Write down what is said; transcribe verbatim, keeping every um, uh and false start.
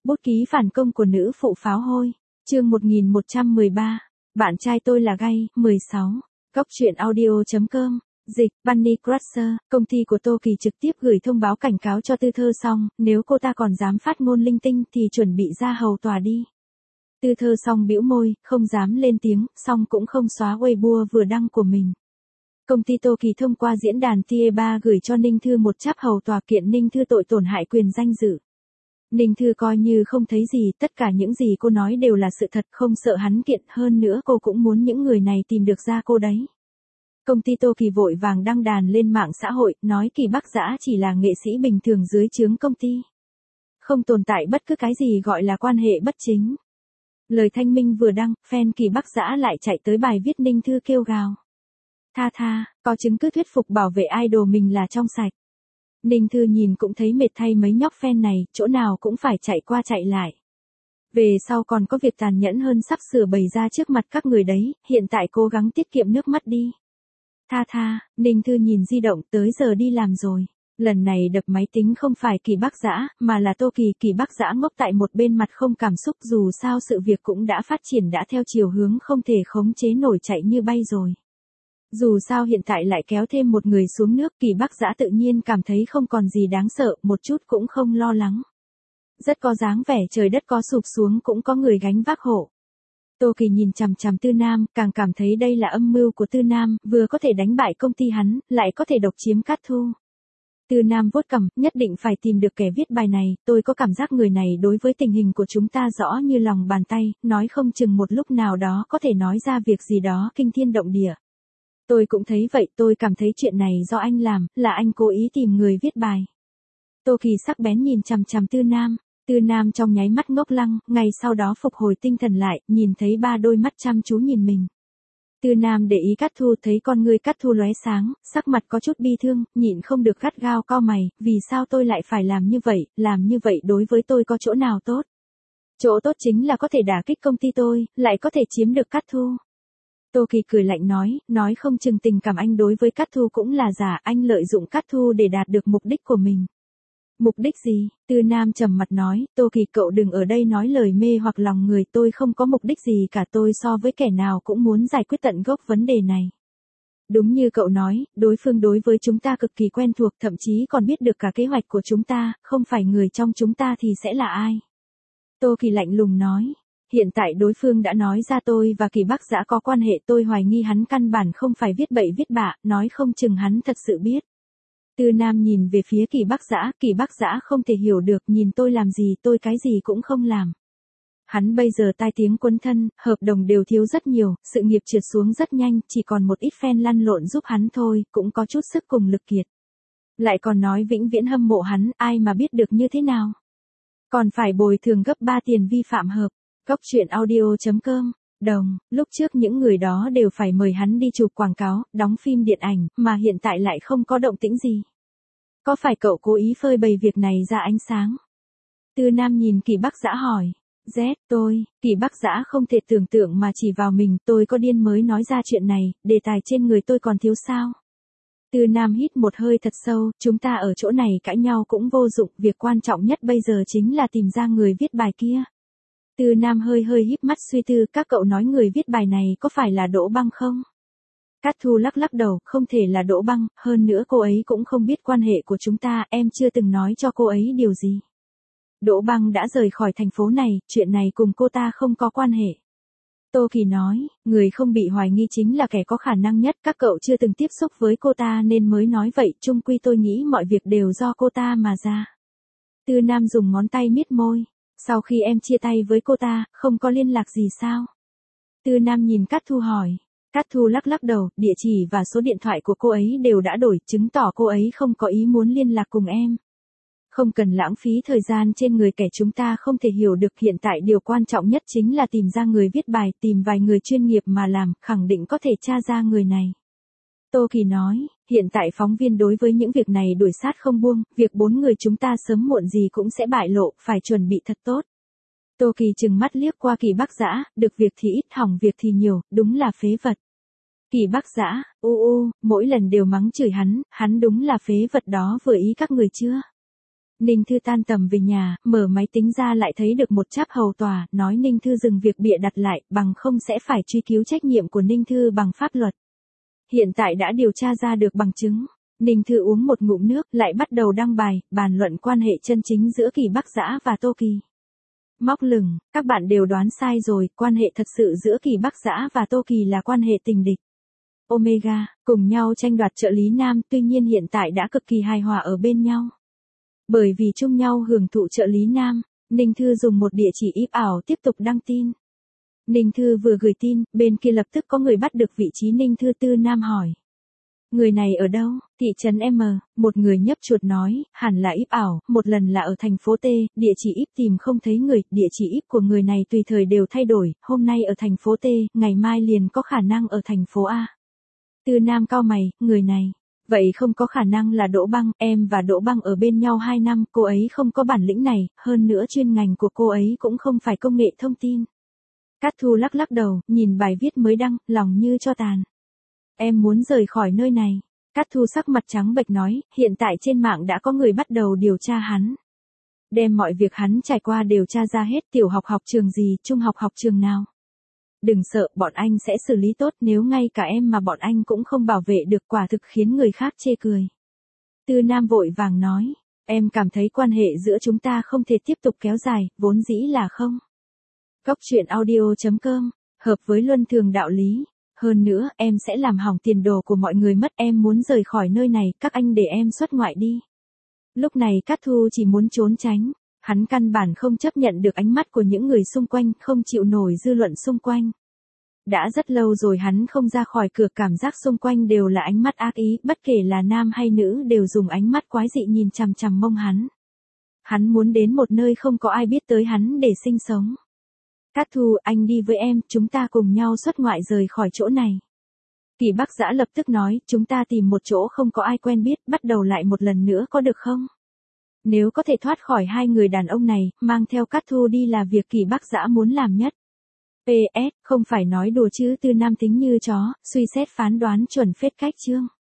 Bút ký phản công của nữ phụ pháo hôi. Chương một nghìn một trăm mười ba. Bạn trai tôi là gay. mười sáu. Góc truyện audio chấm com. Dịch, Bunny Crusher, công ty của Tô Kỳ trực tiếp gửi thông báo cảnh cáo cho Tư Thơ Song, nếu cô ta còn dám phát ngôn linh tinh thì chuẩn bị ra hầu tòa đi. Tư Thơ Song bĩu môi, không dám lên tiếng, song cũng không xóa Weibo vừa đăng của mình. Công ty Tô Kỳ thông qua diễn đàn T A ba gửi cho Ninh Thư một cháp hầu tòa kiện Ninh Thư tội tổn hại quyền danh dự. Ninh Thư coi như không thấy gì, tất cả những gì cô nói đều là sự thật, không sợ hắn kiện, hơn nữa cô cũng muốn những người này tìm được ra cô đấy. Công ty Tô Kỳ vội vàng đăng đàn lên mạng xã hội, nói Kỳ Bắc Dã chỉ là nghệ sĩ bình thường dưới trướng công ty. Không tồn tại bất cứ cái gì gọi là quan hệ bất chính. Lời thanh minh vừa đăng, fan Kỳ Bắc Dã lại chạy tới bài viết Ninh Thư kêu gào. Tha tha, có chứng cứ thuyết phục bảo vệ idol mình là trong sạch. Ninh Thư nhìn cũng thấy mệt thay mấy nhóc fan này, chỗ nào cũng phải chạy qua chạy lại. Về sau còn có việc tàn nhẫn hơn sắp sửa bày ra trước mặt các người đấy, hiện tại cố gắng tiết kiệm nước mắt đi. Tha tha, Ninh Thư nhìn di động, tới giờ đi làm rồi. Lần này đập máy tính không phải Kỳ Bắc Dã, mà là Tô Kỳ. Kỳ Bắc Dã ngốc tại một bên mặt không cảm xúc, dù sao sự việc cũng đã phát triển đã theo chiều hướng không thể khống chế nổi, chạy như bay rồi. Dù sao hiện tại lại kéo thêm một người xuống nước, Kỳ Bắc Dã tự nhiên cảm thấy không còn gì đáng sợ, một chút cũng không lo lắng. Rất có dáng vẻ trời đất có sụp xuống cũng có người gánh vác hộ. Tô Kỳ nhìn chằm chằm Tư Nam, càng cảm thấy đây là âm mưu của Tư Nam, vừa có thể đánh bại công ty hắn, lại có thể độc chiếm Cát Thu. Tư Nam vuốt cằm, nhất định phải tìm được kẻ viết bài này, tôi có cảm giác người này đối với tình hình của chúng ta rõ như lòng bàn tay, nói không chừng một lúc nào đó có thể nói ra việc gì đó kinh thiên động địa. Tôi cũng thấy vậy, tôi cảm thấy chuyện này do anh làm, là anh cố ý tìm người viết bài. Tô Kỳ sắc bén nhìn chằm chằm Tư Nam. Tư Nam trong nháy mắt ngốc lăng, ngay sau đó phục hồi tinh thần lại, nhìn thấy ba đôi mắt chăm chú nhìn mình. Tư Nam để ý Cát Thu, thấy con ngươi Cát Thu lóe sáng, sắc mặt có chút bi thương, nhịn không được gắt gao cau mày, vì sao tôi lại phải làm như vậy, làm như vậy đối với tôi có chỗ nào tốt? Chỗ tốt chính là có thể đả kích công ty tôi, lại có thể chiếm được Cát Thu. Tô Kỳ cười lạnh nói, nói không chừng tình cảm anh đối với Cát Thu cũng là giả, anh lợi dụng Cát Thu để đạt được mục đích của mình. Mục đích gì? Tư Nam trầm mặt nói, Tô Kỳ cậu đừng ở đây nói lời mê hoặc lòng người, tôi không có mục đích gì cả, tôi so với kẻ nào cũng muốn giải quyết tận gốc vấn đề này. Đúng như cậu nói, đối phương đối với chúng ta cực kỳ quen thuộc, thậm chí còn biết được cả kế hoạch của chúng ta, không phải người trong chúng ta thì sẽ là ai? Tô Kỳ lạnh lùng nói. Hiện tại đối phương đã nói ra tôi và Kỳ Bắc Dã có quan hệ, tôi hoài nghi hắn căn bản không phải viết bậy viết bạ, nói không chừng hắn thật sự biết. Tư Nam nhìn về phía Kỳ Bắc Dã, Kỳ Bắc Dã không thể hiểu được, nhìn tôi làm gì, tôi cái gì cũng không làm. Hắn bây giờ tai tiếng quấn thân, hợp đồng đều thiếu rất nhiều, sự nghiệp trượt xuống rất nhanh, chỉ còn một ít fan lăn lộn giúp hắn thôi, cũng có chút sức cùng lực kiệt. Lại còn nói vĩnh viễn hâm mộ hắn, ai mà biết được như thế nào. Còn phải bồi thường gấp ba tiền vi phạm hợp. Góc truyện audio chấm com. Đồng, lúc trước những người đó đều phải mời hắn đi chụp quảng cáo, đóng phim điện ảnh, mà hiện tại lại không có động tĩnh gì. Có phải cậu cố ý phơi bày việc này ra ánh sáng? Tư Nam nhìn Kỳ Bắc Dã hỏi. Z, tôi, Kỳ Bắc Dã không thể tưởng tượng mà chỉ vào mình, tôi có điên mới nói ra chuyện này, đề tài trên người tôi còn thiếu sao? Tư Nam hít một hơi thật sâu, chúng ta ở chỗ này cãi nhau cũng vô dụng, việc quan trọng nhất bây giờ chính là tìm ra người viết bài kia. Tư Nam hơi hơi híp mắt suy tư, các cậu nói người viết bài này có phải là Đỗ Băng không? Cát Thu lắc lắc đầu, không thể là Đỗ Băng, hơn nữa cô ấy cũng không biết quan hệ của chúng ta, em chưa từng nói cho cô ấy điều gì. Đỗ Băng đã rời khỏi thành phố này, chuyện này cùng cô ta không có quan hệ. Tô Kỳ nói, người không bị hoài nghi chính là kẻ có khả năng nhất, các cậu chưa từng tiếp xúc với cô ta nên mới nói vậy, chung quy tôi nghĩ mọi việc đều do cô ta mà ra. Tư Nam dùng ngón tay miết môi. Sau khi em chia tay với cô ta, không có liên lạc gì sao? Tư Nam nhìn Cát Thu hỏi. Cát Thu lắc lắc đầu, địa chỉ và số điện thoại của cô ấy đều đã đổi, chứng tỏ cô ấy không có ý muốn liên lạc cùng em. Không cần lãng phí thời gian trên người kẻ chúng ta không thể hiểu được, hiện tại điều quan trọng nhất chính là tìm ra người viết bài, tìm vài người chuyên nghiệp mà làm, khẳng định có thể tra ra người này. Tô Kỳ nói, hiện tại phóng viên đối với những việc này đuổi sát không buông, việc bốn người chúng ta sớm muộn gì cũng sẽ bại lộ, phải chuẩn bị thật tốt. Tô Kỳ trừng mắt liếc qua Kỳ Bắc Dã, được việc thì ít, hỏng việc thì nhiều, đúng là phế vật. Kỳ Bắc Dã, u u, mỗi lần đều mắng chửi hắn, hắn đúng là phế vật đó, vừa ý các người chưa? Ninh Thư tan tầm về nhà, mở máy tính ra lại thấy được một cháp hầu tòa, nói Ninh Thư dừng việc bịa đặt lại, bằng không sẽ phải truy cứu trách nhiệm của Ninh Thư bằng pháp luật. Hiện tại đã điều tra ra được bằng chứng. Ninh Thư uống một ngụm nước, lại bắt đầu đăng bài, bàn luận quan hệ chân chính giữa Kỳ Bắc Dã và Tô Kỳ. Móc lửng, các bạn đều đoán sai rồi, quan hệ thật sự giữa Kỳ Bắc Dã và Tô Kỳ là quan hệ tình địch. Omega, cùng nhau tranh đoạt trợ lý nam, tuy nhiên hiện tại đã cực kỳ hài hòa ở bên nhau. Bởi vì chung nhau hưởng thụ trợ lý nam, Ninh Thư dùng một địa chỉ íp ảo tiếp tục đăng tin. Ninh Thư vừa gửi tin, bên kia lập tức có người bắt được vị trí Ninh Thư Tư Nam hỏi. Người này ở đâu? Thị trấn M, một người nhấp chuột nói, hẳn là íp ảo, một lần là ở thành phố T, địa chỉ íp tìm không thấy người, địa chỉ íp của người này tùy thời đều thay đổi, hôm nay ở thành phố T, ngày mai liền có khả năng ở thành phố A. Tư Nam cau mày, người này. Vậy không có khả năng là Đỗ Băng, em và Đỗ Băng ở bên nhau hai năm, cô ấy không có bản lĩnh này, hơn nữa chuyên ngành của cô ấy cũng không phải công nghệ thông tin. Cát Thu lắc lắc đầu, nhìn bài viết mới đăng, lòng như cho tàn. Em muốn rời khỏi nơi này. Cát Thu sắc mặt trắng bệch nói, hiện tại trên mạng đã có người bắt đầu điều tra hắn. Đem mọi việc hắn trải qua điều tra ra hết, tiểu học học trường gì, trung học học trường nào. Đừng sợ, bọn anh sẽ xử lý tốt, nếu ngay cả em mà bọn anh cũng không bảo vệ được, quả thực khiến người khác chê cười. Tư Nam vội vàng nói, em cảm thấy quan hệ giữa chúng ta không thể tiếp tục kéo dài, vốn dĩ là không. Góc truyện audio chấm com, hợp với luân thường đạo lý. Hơn nữa, em sẽ làm hỏng tiền đồ của mọi người mất, em muốn rời khỏi nơi này, các anh để em xuất ngoại đi. Lúc này Cát Thu chỉ muốn trốn tránh, hắn căn bản không chấp nhận được ánh mắt của những người xung quanh, không chịu nổi dư luận xung quanh. Đã rất lâu rồi hắn không ra khỏi cửa, cảm giác xung quanh đều là ánh mắt ác ý, bất kể là nam hay nữ đều dùng ánh mắt quái dị nhìn chằm chằm mông hắn. Hắn muốn đến một nơi không có ai biết tới hắn để sinh sống. Cát Thu, anh đi với em, chúng ta cùng nhau xuất ngoại rời khỏi chỗ này. Kỳ Bắc Dã lập tức nói, chúng ta tìm một chỗ không có ai quen biết, bắt đầu lại một lần nữa có được không? Nếu có thể thoát khỏi hai người đàn ông này, mang theo Cát Thu đi là việc Kỳ Bắc Dã muốn làm nhất. pê ét, không phải nói đùa chứ, Tư Nam tính như chó, suy xét phán đoán chuẩn phết cách chương.